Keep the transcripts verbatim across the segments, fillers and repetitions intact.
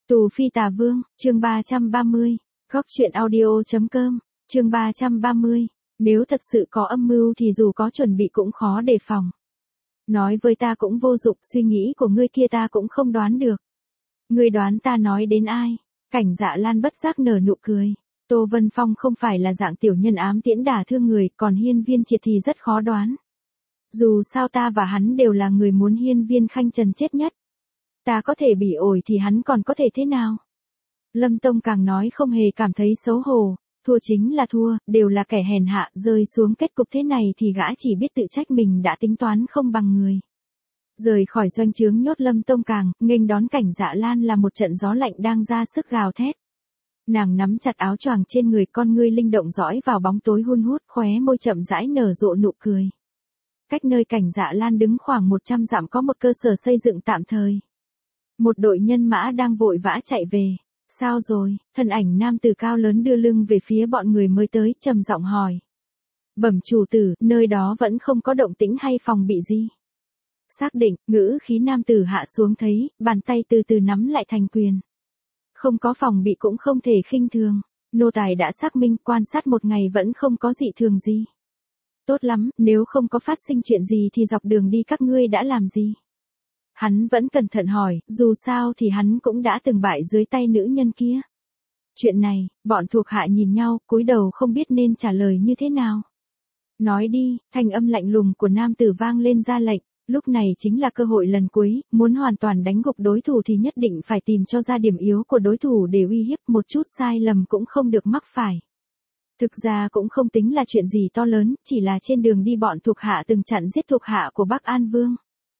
Tù Phi Tà Vương, chương ba trăm ba mươi, góc truyện audio.com, chương ba trăm ba mươi, nếu thật sự có âm mưu thì dù có chuẩn bị cũng khó đề phòng. Nói với ta cũng vô dụng, suy nghĩ của ngươi kia ta cũng không đoán được. Ngươi đoán ta nói đến ai? Cảnh Dạ Lan bất giác nở nụ cười. Tô Vân Phong không phải là dạng tiểu nhân ám tiễn đả thương người, còn Hiên Viên Triệt thì rất khó đoán. Dù sao ta và hắn đều là người muốn Hiên Viên Khanh Trần chết nhất. Ta có thể bỉ ổi thì hắn còn có thể thế nào? Lâm Tông càng nói không hề cảm thấy xấu hổ, thua chính là thua, đều là kẻ hèn hạ, rơi xuống kết cục thế này thì gã chỉ biết tự trách mình đã tính toán không bằng người. Rời khỏi doanh trướng nhốt Lâm Tông càng, nghênh đón Cảnh Dạ Lan là một trận gió lạnh đang ra sức gào thét. Nàng nắm chặt áo choàng trên người, con ngươi linh động dõi vào bóng tối hun hút, khóe môi chậm rãi nở rộ nụ cười. Cách nơi Cảnh Dạ Lan đứng khoảng một trăm dặm có một cơ sở xây dựng tạm thời. Một đội nhân mã đang vội vã chạy về. Sao rồi? Thân ảnh nam tử cao lớn đưa lưng về phía bọn người mới tới, trầm giọng hỏi. Bẩm chủ tử, nơi đó vẫn không có động tĩnh hay phòng bị gì? Xác định, ngữ khí nam tử hạ xuống thấy, bàn tay từ từ nắm lại thành quyền. Không có phòng bị cũng không thể khinh thường. Nô tài đã xác minh, quan sát một ngày vẫn không có dị thường gì. Tốt lắm, nếu không có phát sinh chuyện gì thì dọc đường đi các ngươi đã làm gì? Hắn vẫn cẩn thận hỏi, dù sao thì hắn cũng đã từng bại dưới tay nữ nhân kia. Chuyện này, bọn thuộc hạ nhìn nhau, cúi đầu không biết nên trả lời như thế nào. Nói đi, thanh âm lạnh lùng của nam tử vang lên ra lệnh, lúc này chính là cơ hội lần cuối, muốn hoàn toàn đánh gục đối thủ thì nhất định phải tìm cho ra điểm yếu của đối thủ để uy hiếp, một chút sai lầm cũng không được mắc phải. Thực ra cũng không tính là chuyện gì to lớn, chỉ là trên đường đi bọn thuộc hạ từng chặn giết thuộc hạ của Bắc An Vương.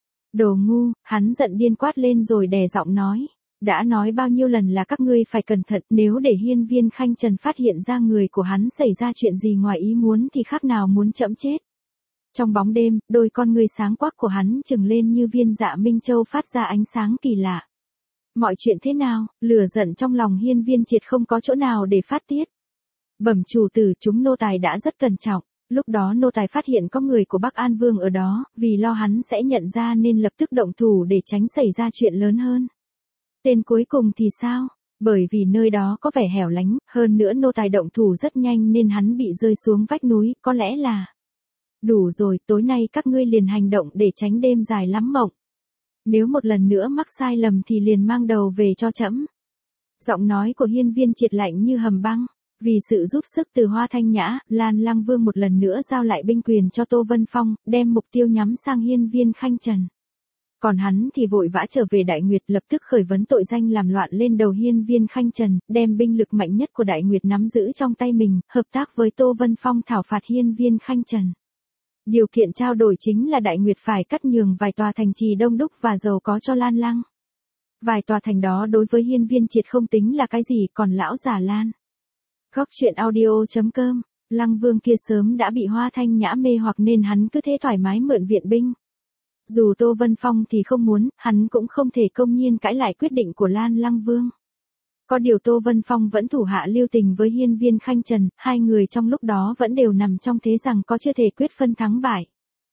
Đồ ngu, hắn giận điên quát lên rồi đè giọng nói. Đã nói bao nhiêu lần là các ngươi phải cẩn thận, nếu để Hiên Viên Khanh Trần phát hiện ra người của hắn xảy ra chuyện gì ngoài ý muốn thì khác nào muốn chẫm chết. Trong bóng đêm, đôi con ngươi sáng quắc của hắn trừng lên như viên dạ minh châu phát ra ánh sáng kỳ lạ. Mọi chuyện thế nào? Lửa giận trong lòng Hiên Viên Triệt không có chỗ nào để phát tiết. Bẩm chủ tử, chúng nô tài đã rất cẩn trọng. Lúc đó nô tài phát hiện có người của Bắc An Vương ở đó, vì lo hắn sẽ nhận ra nên lập tức động thủ để tránh xảy ra chuyện lớn hơn. Tên cuối cùng thì sao? Bởi vì nơi đó có vẻ hẻo lánh, hơn nữa nô tài động thủ rất nhanh nên hắn bị rơi xuống vách núi, có lẽ là... Đủ rồi, tối nay các ngươi liền hành động để tránh đêm dài lắm mộng. Nếu một lần nữa mắc sai lầm thì liền mang đầu về cho trẫm. Giọng nói của Hiên Viên Triệt lạnh như hầm băng. Vì sự giúp sức từ Hoa Thanh Nhã, Lan Lăng Vương một lần nữa giao lại binh quyền cho Tô Vân Phong, đem mục tiêu nhắm sang Hiên Viên Khanh Trần. Còn hắn thì vội vã trở về Đại Nguyệt, lập tức khởi vấn tội danh làm loạn lên đầu Hiên Viên Khanh Trần, đem binh lực mạnh nhất của Đại Nguyệt nắm giữ trong tay mình, hợp tác với Tô Vân Phong thảo phạt Hiên Viên Khanh Trần. Điều kiện trao đổi chính là Đại Nguyệt phải cắt nhường vài tòa thành trì đông đúc và giàu có cho Lan Lăng. Vài tòa thành đó đối với Hiên Viên Triệt không tính là cái gì, còn lão già Lan. Góc truyện audio.com, Lăng Vương kia sớm đã bị Hoa Thanh Nhã mê hoặc nên hắn cứ thế thoải mái mượn viện binh. Dù Tô Vân Phong thì không muốn, hắn cũng không thể công nhiên cãi lại quyết định của Lan Lăng Vương. Có điều Tô Vân Phong vẫn thủ hạ lưu tình với Hiên Viên Khanh Trần, hai người trong lúc đó vẫn đều nằm trong thế rằng có chưa thể quyết phân thắng bại.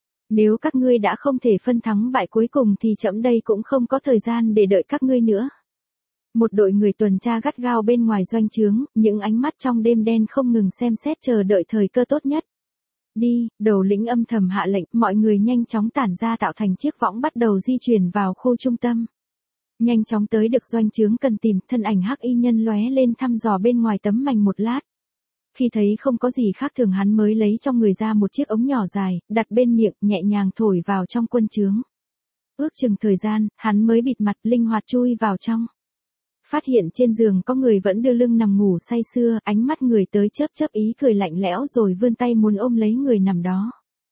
Nếu các ngươi đã không thể phân thắng bại cuối cùng thì trẫm đây cũng không có thời gian để đợi các ngươi nữa. Một đội người tuần tra gắt gao bên ngoài doanh trướng, những ánh mắt trong đêm đen không ngừng xem xét chờ đợi thời cơ tốt nhất. Đi, đầu lĩnh âm thầm hạ lệnh, mọi người nhanh chóng tản ra tạo thành chiếc võng bắt đầu di chuyển vào khu trung tâm. Nhanh chóng tới được doanh trướng cần tìm, thân ảnh hắc y nhân lóe lên thăm dò bên ngoài tấm mành một lát. Khi thấy không có gì khác thường hắn mới lấy trong người ra một chiếc ống nhỏ dài, đặt bên miệng, nhẹ nhàng thổi vào trong quân trướng. Ước chừng thời gian, hắn mới bịt mặt linh hoạt chui vào trong. Phát hiện trên giường có người vẫn đưa lưng nằm ngủ say sưa, ánh mắt người tới chớp chớp ý cười lạnh lẽo rồi vươn tay muốn ôm lấy người nằm đó.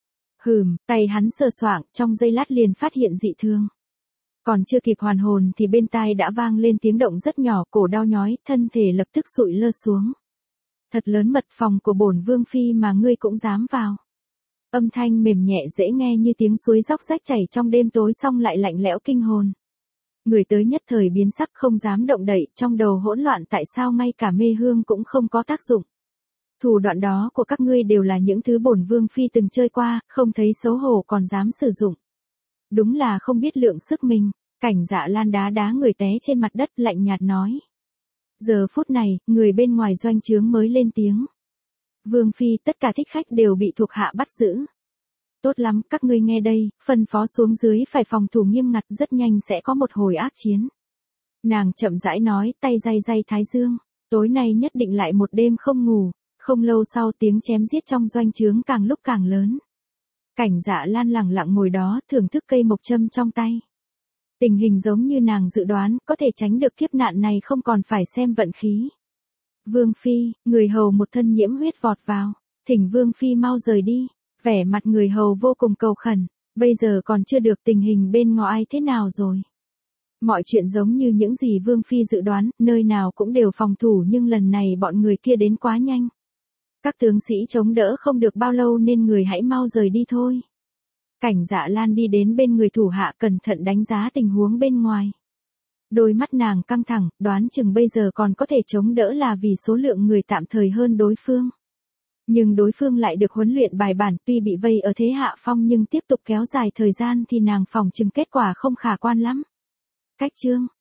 Hừm, tay hắn sờ soạng, trong giây lát liền phát hiện dị thương. Còn chưa kịp hoàn hồn thì bên tai đã vang lên tiếng động rất nhỏ, cổ đau nhói, thân thể lập tức sụi lơ xuống. Thật lớn mật, phòng của bổn vương phi mà ngươi cũng dám vào. Âm thanh mềm nhẹ dễ nghe như tiếng suối róc rách chảy trong đêm tối xong lại lạnh lẽo kinh hồn. Người tới nhất thời biến sắc không dám động đậy, trong đầu hỗn loạn tại sao ngay cả mê hương cũng không có tác dụng. Thủ đoạn đó của các ngươi đều là những thứ bổn vương phi từng chơi qua, không thấy xấu hổ còn dám sử dụng. Đúng là không biết lượng sức mình. Cảnh Dạ Lan đá đá người té trên mặt đất lạnh nhạt nói. Giờ phút này, người bên ngoài doanh trướng mới lên tiếng. Vương phi, tất cả thích khách đều bị thuộc hạ bắt giữ. Tốt lắm, các ngươi nghe đây, phân phó xuống dưới phải phòng thủ nghiêm ngặt, rất nhanh sẽ có một hồi ác chiến. Nàng chậm rãi nói, tay day day thái dương. Tối nay nhất định lại một đêm không ngủ. Không lâu sau tiếng chém giết trong doanh trướng càng lúc càng lớn. Cảnh Dạ Lan lẳng lặng ngồi đó, thưởng thức cây mộc châm trong tay. Tình hình giống như nàng dự đoán, có thể tránh được kiếp nạn này không còn phải xem vận khí. Vương phi, người hầu một thân nhiễm huyết vọt vào. Thỉnh Vương phi mau rời đi. Vẻ mặt người hầu vô cùng cầu khẩn. Bây giờ còn chưa được tình hình bên ngoài thế nào rồi. Mọi chuyện giống như những gì Vương phi dự đoán, nơi nào cũng đều phòng thủ, nhưng lần này bọn người kia đến quá nhanh. Các tướng sĩ chống đỡ không được bao lâu nên người hãy mau rời đi thôi. Cảnh Dạ Lan đi đến bên người thủ hạ, cẩn thận đánh giá tình huống bên ngoài. Đôi mắt nàng căng thẳng, đoán chừng bây giờ còn có thể chống đỡ là vì số lượng người tạm thời hơn đối phương. Nhưng đối phương lại được huấn luyện bài bản, tuy bị vây ở thế hạ phong nhưng tiếp tục kéo dài thời gian thì nàng phòng chừng kết quả không khả quan lắm. Cách chương